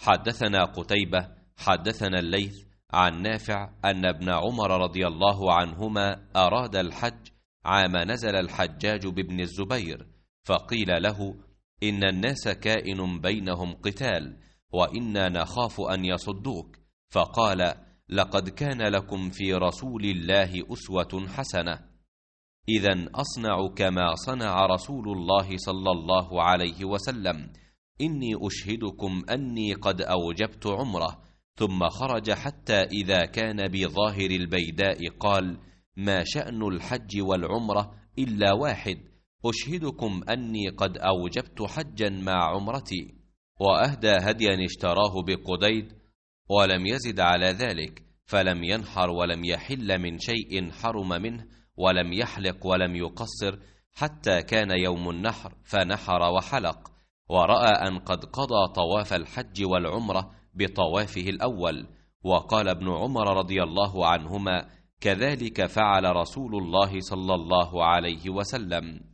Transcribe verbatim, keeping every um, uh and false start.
حدثنا قتيبة حدثنا الليث عن نافع أن ابن عمر رضي الله عنهما أراد الحج عام نزل الحجاج بابن الزبير، فقيل له: إن الناس كائن بينهم قتال، وإنا نخاف أن يصدوك. فقال: لقد كان لكم في رسول الله أسوة حسنة، إذن أصنع كما صنع رسول الله صلى الله عليه وسلم، إني أشهدكم أني قد أوجبت عمره. ثم خرج حتى إذا كان بظاهر البيداء قال: ما شأن الحج والعمرة إلا واحد، أشهدكم أني قد أوجبت حجا مع عمرتي. وأهدى هديا اشتراه بقديد، ولم يزد على ذلك، فلم ينحر ولم يحل من شيء حرم منه، ولم يحلق ولم يقصر، حتى كان يوم النحر فنحر وحلق، ورأى أن قد قضى طواف الحج والعمرة بطوافه الأول. وقال ابن عمر رضي الله عنهما: كذلك فعل رسول الله صلى الله عليه وسلم.